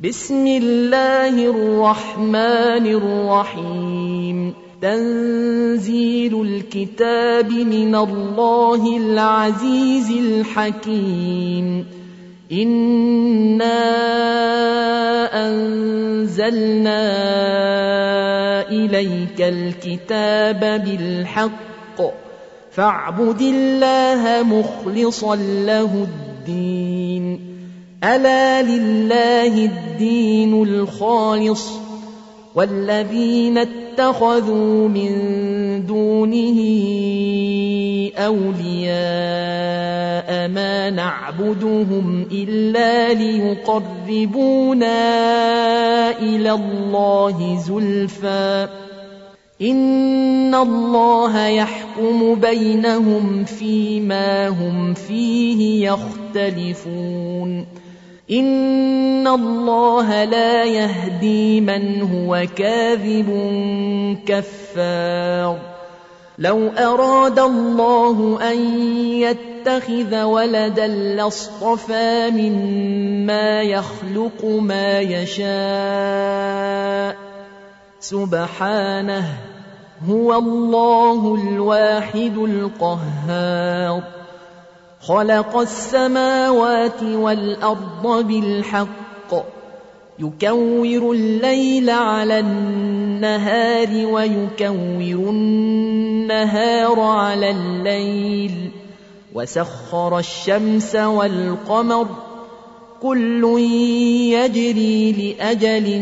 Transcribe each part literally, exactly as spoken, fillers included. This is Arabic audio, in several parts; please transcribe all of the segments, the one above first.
بسم الله الرحمن الرحيم. تنزيل الكتاب من الله العزيز الحكيم. إنا أنزلنا إليك الكتاب بالحق فاعبد الله مخلصا له الدين. ألا لله الدين الخالص والذين اتخذوا من دونه أولياء ما نعبدهم إلا ليقربونا إلى الله زلفى إن الله يحكم بينهم فيما هم فيه يختلفون. إن الله لا يهدي من هو كاذب كفار. لو أراد الله أن يتخذ ولدا لاصطفى مما يخلق ما يشاء سبحانه هو الله الواحد القهار. خلق السماوات والأرض بالحق يكور الليل على النهار ويكور النهار على الليل وسخر الشمس والقمر كل يجري لأجل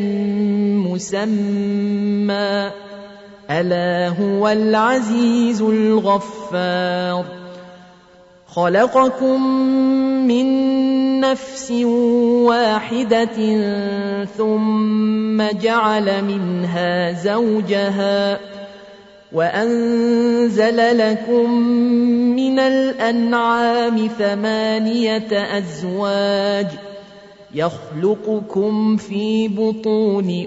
مسمى ألا هو العزيز الغفار. خلقكم من نفس واحدة ثم جعل منها زوجها وأنزل لكم من الأنعام ثمانية أزواج يخلقكم في بطون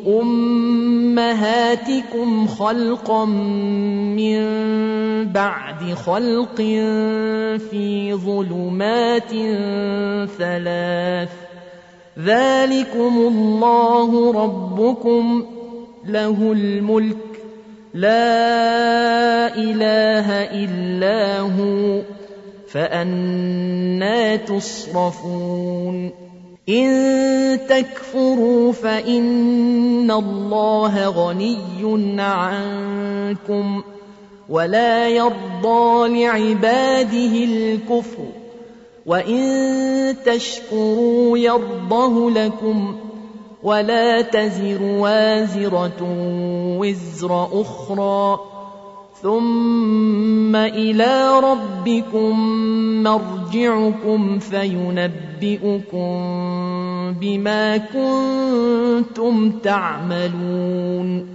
أمهاتكم خلقا من بعد خلق في ظلمات ثلاث ذلكم الله ربكم له الملك لا إله إلا هو فأنى تصرفون. إن تكفروا فإن الله غني عنكم ولا يرضى لعباده الكفر وإن تشكروا يرضه لكم ولا تزر وازرة وزر أخرى ثم إلى ربكم مرجعكم فينبئكم بما كنتم تعملون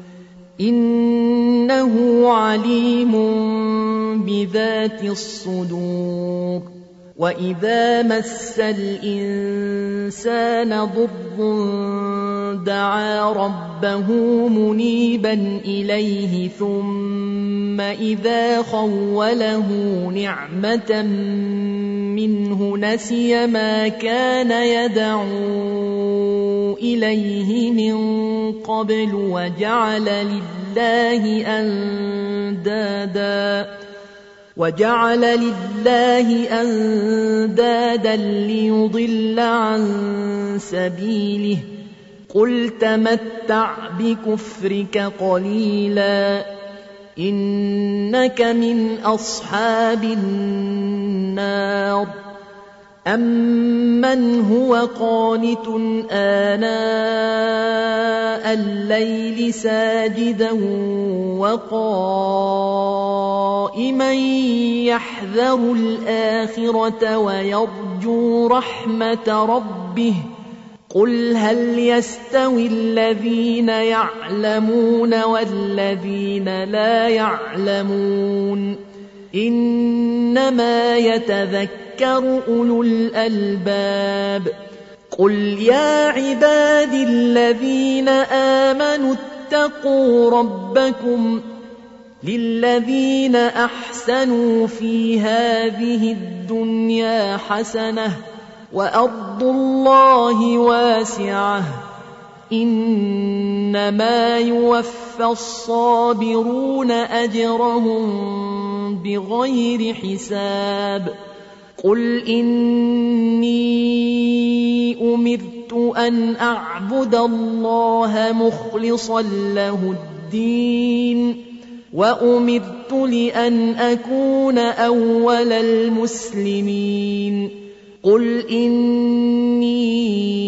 إنه عليم بذات الصدور. وإذا مس الإنسان ضر دعا ربه منيبا إليه ثم إذا خوله نعمة منه نسي ما كان يدعو إليه من قبل وجعل لله أندادا وجعل لله أندادا ليضل عن سبيله قل تمتع بكفرك قليلا إنك من أصحاب النار. أمن هو قانت آناء الليل ساجدا وقائما يحذر الآخرة ويرجو رحمة ربه قل هل يستوي الذين يعلمون والذين لا يعلمون إنما يتذكر أولو الألباب. قل يا عبادي الذين آمنوا اتقوا ربكم للذين أحسنوا في هذه الدنيا حسنة وأرض الله واسعة إنما يوفى الصابرون أجرهم بغير حساب قل إني أمرت أن أعبد الله مخلصا له الدين وأمرت لأن أكون أول المسلمين قل إني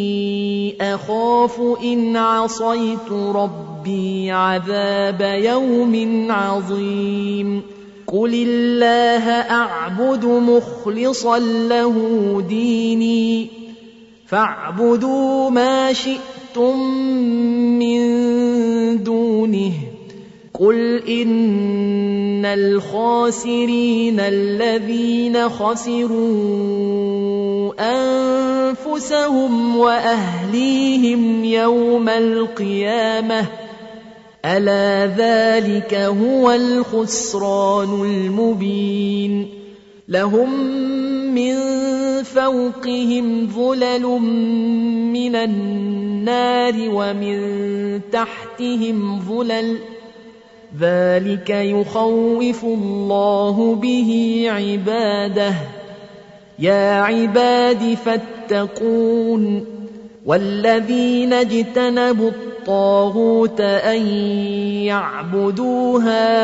أخاف إن عصيت ربي عذاب يوم عظيم قل الله أعبد مخلصا له ديني فاعبدوا ما شئتم من دونه قل إن الخاسرين الذين خسروا أنفسهم وأهليهم يوم القيامة ألا ذلك هو الخسران المبين لهم من فوقهم ظلل من النار ومن تحتهم ظلل ذلك يخوف الله به عباده يا عباد فاتقون والذين اجتنبوا الطاغوت أن يعبدوها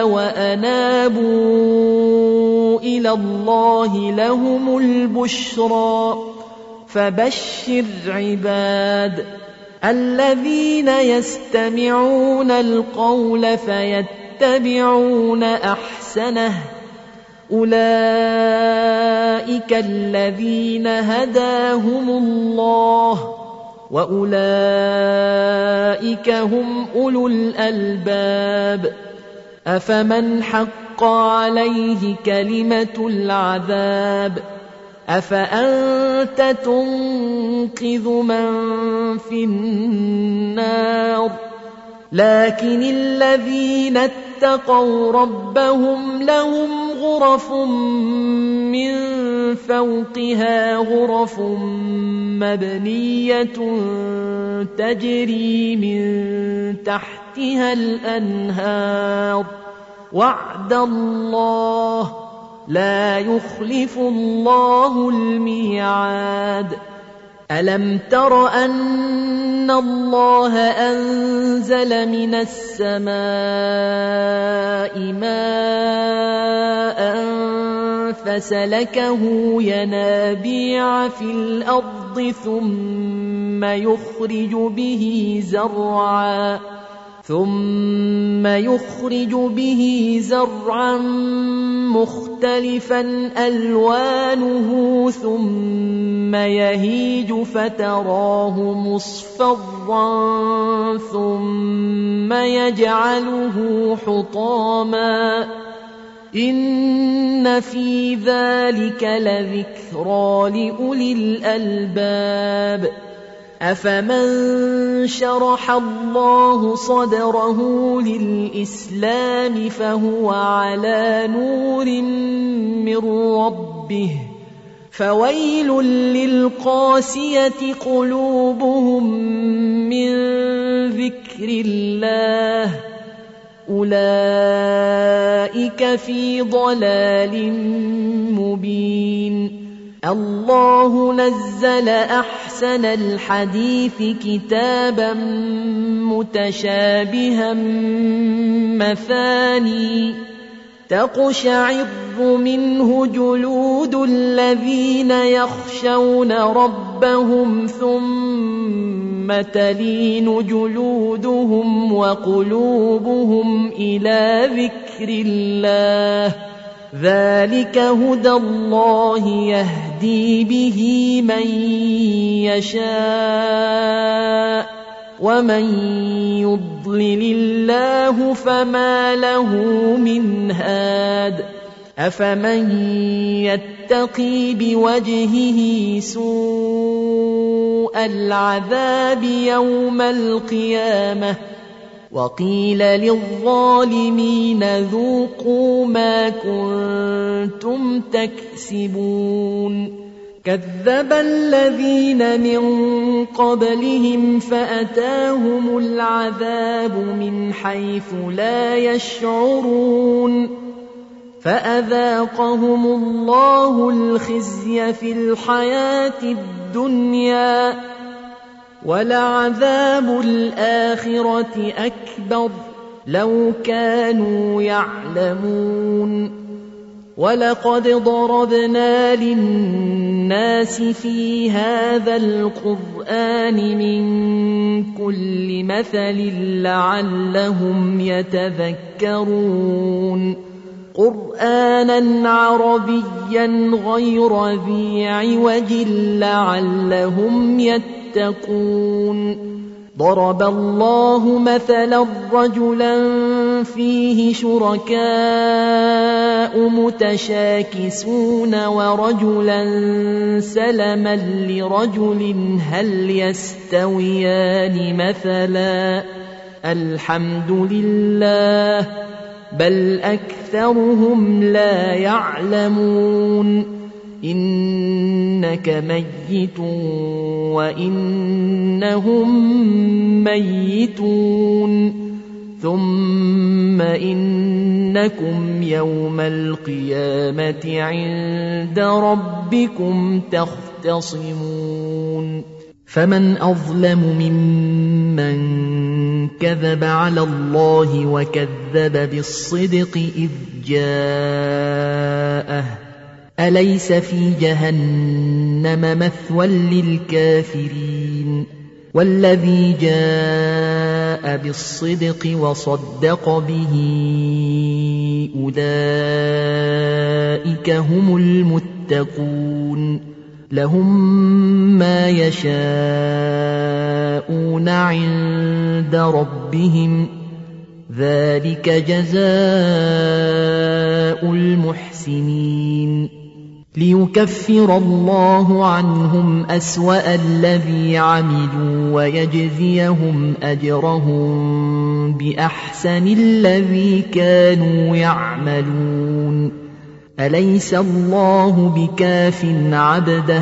وأنابوا إلى الله لهم البشرى فبشر عباد الذين يستمعون القول فيتبعون أحسنه أولئك الذين هداهم الله وأولئك هم أولو الألباب أفمن حق عليه كلمة العذاب أفأنت تنقذ من في النار لكن الذين اتقوا ربهم لهم غرف من فوقها غرف مبنية تجري من تحتها الأنهار وعد الله لا يخلف الله الميعاد ألم تر أن الله أنزل من السماء ماء فسلكه ينابيع في الأرض ثم يخرج به زرعا ثم يخرج به زرعا مختلفا ألوانه ثم يهيج فتراه مصفرا ثم يجعله حطاما إن في ذلك لذكرى لأولي الألباب أفمن شرح الله صدره للإسلام فهو على نور من ربه فويل للقاسية قلوبهم من ذكر الله أولئك في ضلال مبين الله نزل أحسن الحديث كتابا متشابها مثاني تقشعر منه جلود الذين يخشون ربهم ثم تلين جلودهم وقلوبهم إلى ذكر الله ذلك هدى الله يهدي به من يشاء ومن يضلل الله فما له من هاد أفمن يتقي بوجهه سوء العذاب يوم القيامة وقيل للظالمين ذوقوا ما كنتم تكسبون كذب الذين من قبلهم فأتاهم العذاب من حيث لا يشعرون فأذاقهم الله الخزي في الحياة الدنيا ولعذاب الآخرة أكبر لو كانوا يعلمون ولقد ضربنا للناس في هذا القرآن من كل مثل لعلهم يتذكرون قرآنا عربيا غير ذي عوج لعلهم يتقون ضرب الله مثلا رجلا فيه شركاء متشاكسون ورجلا سلما لرجل هل يستويان مثلا الحمد لله بل أكثرهم لا يعلمون إنك ميت وإنهم ميتون ثم إنكم يوم القيامة عند ربكم تختصمون فمن أظلم ممن كذب على الله وكذب بالصدق إذ جاءه أليس في جهنم مثوى للكافرين والذي جاء بالصدق وصدق به أولئك هم المتقون لهم ما يشاءون عند ربهم ذلك جزاء المحسنين ليكفر الله عنهم أسوأ الذي عملوا ويجزيهم أجرهم بأحسن الذي كانوا يعملون أليس الله بكاف عبده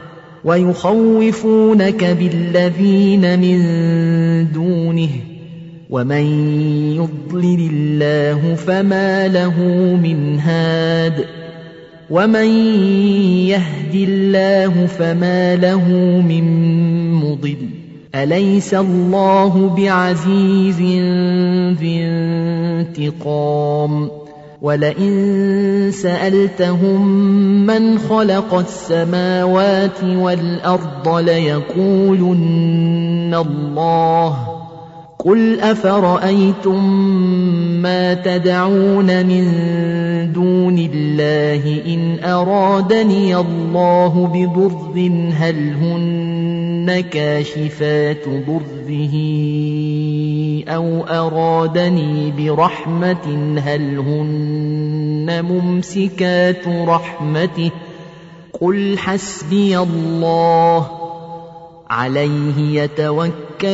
ويخوفونك بالذين من دونه ومن يضلل الله فما له من هاد ومن يهد الله فما له من مضل أليس الله بعزيز ذي انتقام ولئن سألتهم من خلق السماوات والأرض ليقولن الله قل أفرأيتم ما تدعون من دون الله إن أرادني الله بضر هل هن كاشفات ضره أو أرادني برحمة هل هن ممسكات رحمته قل حسبي الله عليه يتوكل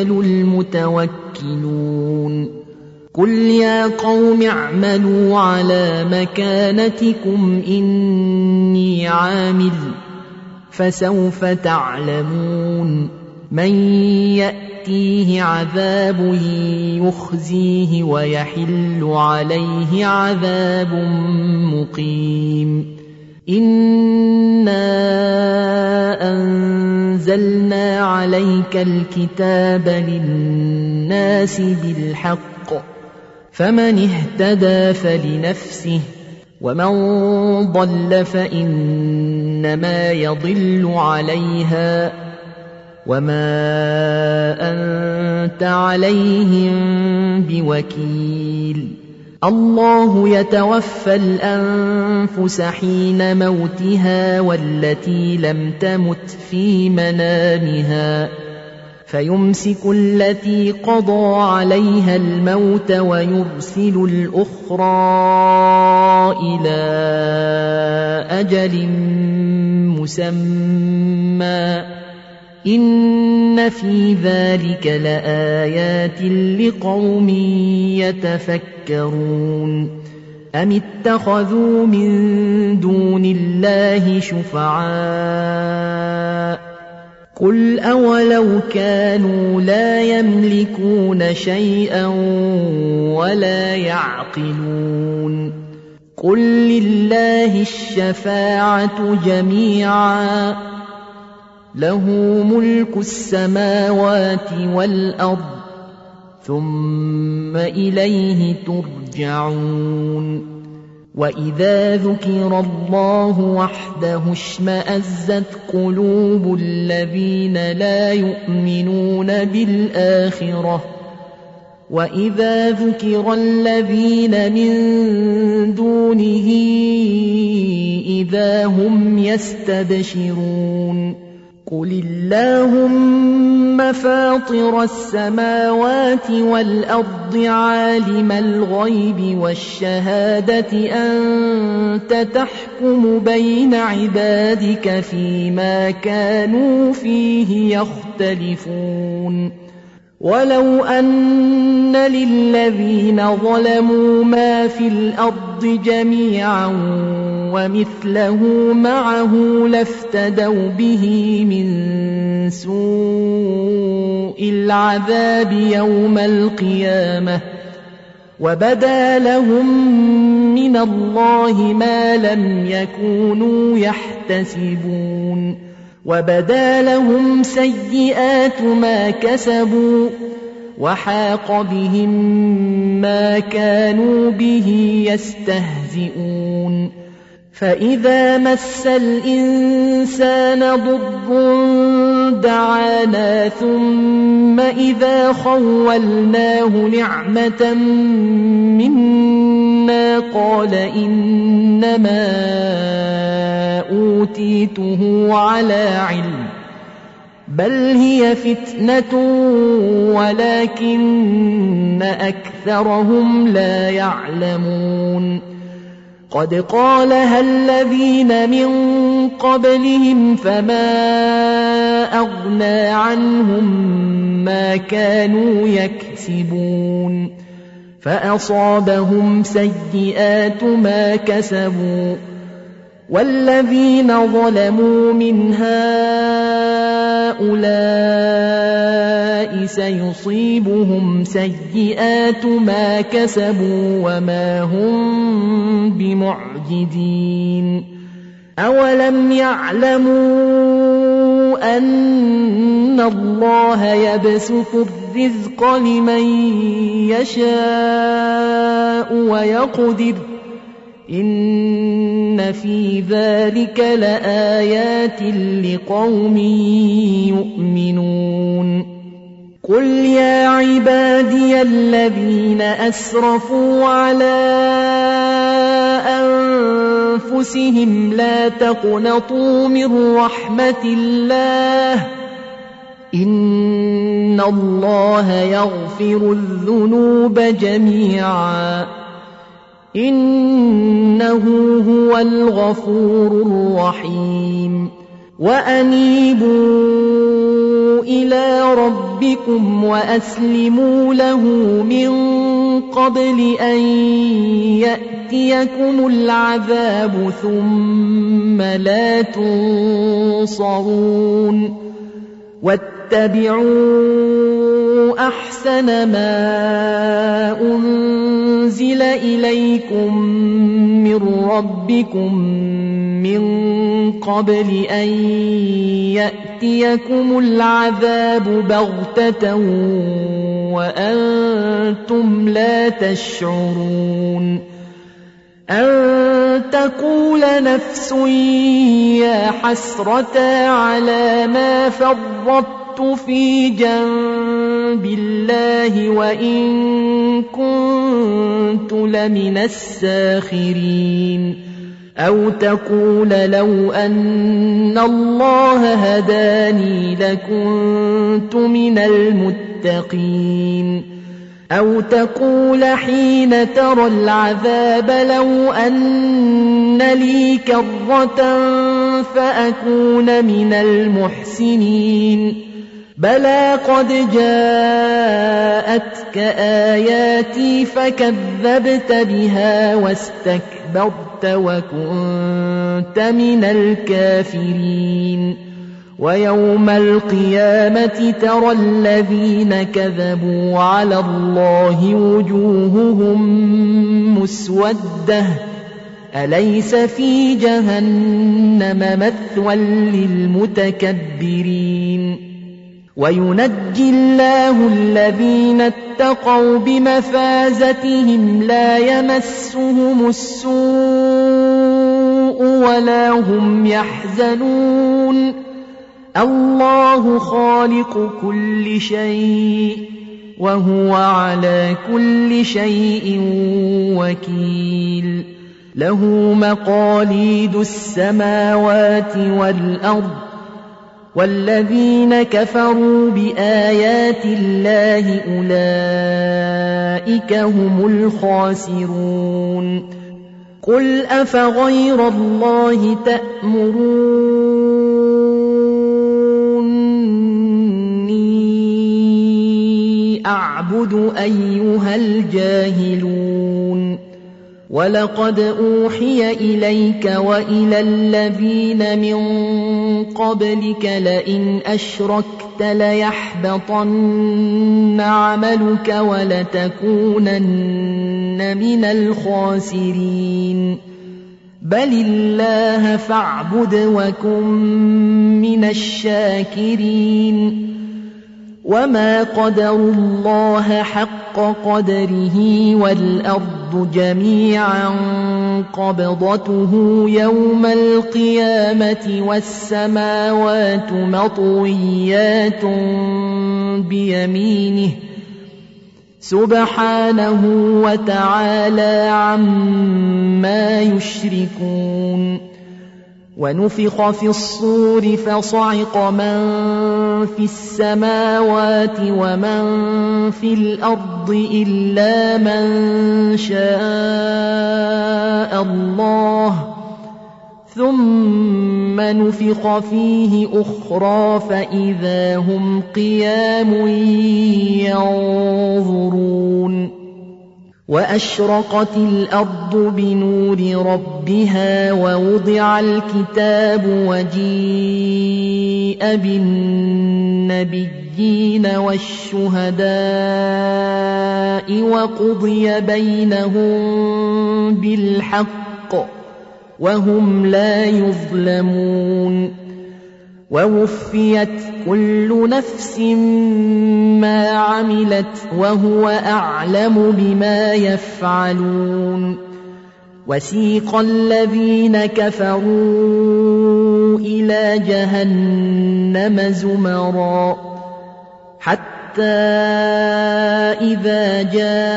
المتوكلون قل يا قوم اعملوا على مكانتكم إني عامل فسوف تعلمون من يأتيه عذاب يخزيه ويحل عليه عذاب مقيم إنا أنزلنا عليك الكتاب للناس بالحق فمن اهتدى فلنفسه ومن ضل فإنما يضل عليها وما أنت عليهم بوكيل الله يتوفى الأنفس حين موتها والتي لم تمت في منامها فيمسك التي قضى عليها الموت ويرسل الأخرى إلى أجل مسمى إن في ذلك لآيات لقوم يتفكرون أم اتخذوا من دون الله شفعاء قل أولو كانوا لا يملكون شيئا ولا يعقلون قل لله الشفاعة جميعا له ملك السماوات والأرض ثم إليه ترجعون وإذا ذكر الله وحده اشمأزت قلوب الذين لا يؤمنون بالآخرة وإذا ذكر الذين من دونه إذا هم يستبشرون قل اللهم فاطر السماوات والأرض عالم الغيب والشهادة أنت تحكم بين عبادك فيما كانوا فيه يختلفون ولو أن للذين ظلموا ما في الأرض جميعا ومثله معه لافتدوا به من سوء العذاب يوم القيامة وبدا لهم من الله ما لم يكونوا يحتسبون وبدا لهم سيئات ما كسبوا وحاق بهم ما كانوا به يستهزئون فإذا مس الإنسان ضر دعانا ثم إذا خولناه نعمة منا قال إنما أوتيته على علم بل هي فتنة ولكن أكثرهم لا يعلمون قد قالها الذين من قبلهم فما أغنى عنهم ما كانوا يكسبون فأصابهم سيئات ما كسبوا والذين ظلموا من هؤلاء سيصيبهم سيئات ما كسبوا وما هم بمعجزين أولم يعلموا أن الله يبسط الرزق لمن يشاء ويقدر إن في ذلك لآيات لقوم يؤمنون قل يا عبادي الذين أسرفوا على أنفسهم لا تقنطوا من رحمة الله إن الله يغفر الذنوب جميعا إنه هو الغفور الرحيم وأنيبوا إلى ربكم وأسلموا له من قبل أن يأتيكم العذاب ثم لا تنصرون واتبعوا أحسن ما أنزل إليكم من ربكم من قبل أن يأتيكم العذاب بغتة وأنتم لا تشعرون أن تقول نفس يا حسرة على ما فرطت في جنب الله وإن كنت لمن الساخرين أو تقول لو أن الله هداني لكنت من المتقين أو تقول حين ترى العذاب لو أن لي كرة فأكون من المحسنين بلى قد جاءتك آياتي فكذبت بها واستكبرت وكنت من الكافرين ويوم القيامة ترى الذين كذبوا على الله وجوههم مسودة أليس في جهنم مثوى للمتكبرين وينجي الله الذين اتقوا بمفازتهم لا يمسهم السوء ولا هم يحزنون الله خالق كل شيء وهو على كل شيء وكيل له مقاليد السماوات والأرض والذين كفروا بآيات الله أولئك هم الخاسرون قل أفغير الله تأمروني أعبد أيها الجاهلون ولقد أوحي إليك وإلى الذين من قبلك لئن أشركت ليحبطن عملك ولتكونن من الخاسرين بل الله فاعبد وكن من الشاكرين وما قدروا الله حق قدره والأرض جميعا قبضته يوم القيامة والسماوات مطويات بيمينه سبحانه وتعالى عما يشركون ونفخ في الصور فصعق من في السماوات ومن في الأرض إلا من شاء الله ثم نفخ فيه أخرى فإذا هم قيام ينظرون وأشرقت الأرض بنور ربها ووضع الكتاب وجيء بالنبيين والشهداء وقضي بينهم بالحق وهم لا يظلمون ووفيت كل نفس ما عملت وهو أعلم بما يفعلون وسيق الذين كفروا إلى جهنم زمرا حتى إذا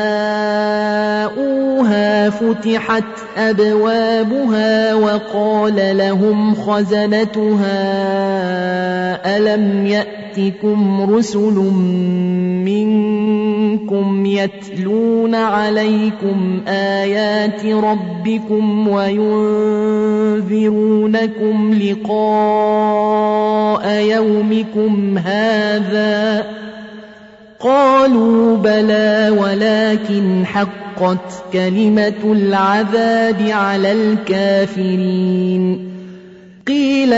جاءوها فتحت أبوابها وقال لهم خزنتها ألم يأتكم رسل منكم يتلون عليكم آيات ربكم وينذرونكم لقاء يومكم هذا قالوا بلى ولكن حقت كلمة العذاب على الكافرين قيل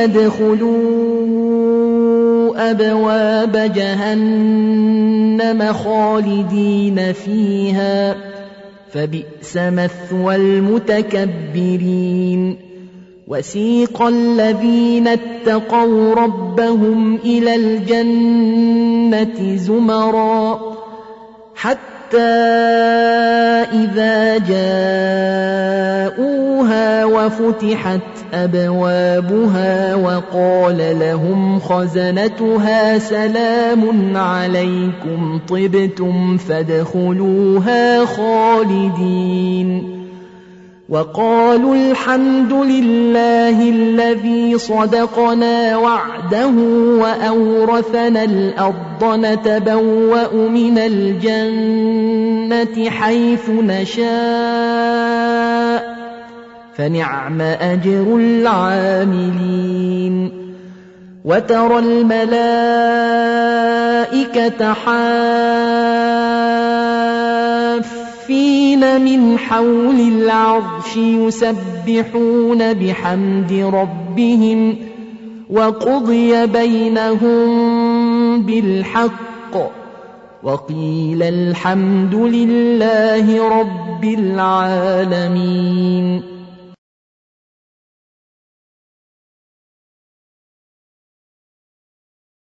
ادخلوا أبواب جهنم خالدين فيها فبئس مثوى المتكبرين وسيق الذين اتقوا ربهم إلى الجنة زمرا حتى إذا جاءوها وفتحت أبوابها وقال لهم خزنتها سلام عليكم طبتم فادخلوها خالدين وقالوا الحمد لله الذي صدقنا وعده وأورثنا الأرض نتبوأ من الجنة حيث نشاء فنعم أجر العاملين وترى الملائكة حافين الذين من حول العرش يسبحون بحمد ربهم وقضي بينهم بالحق وقيل الحمد لله رب العالمين.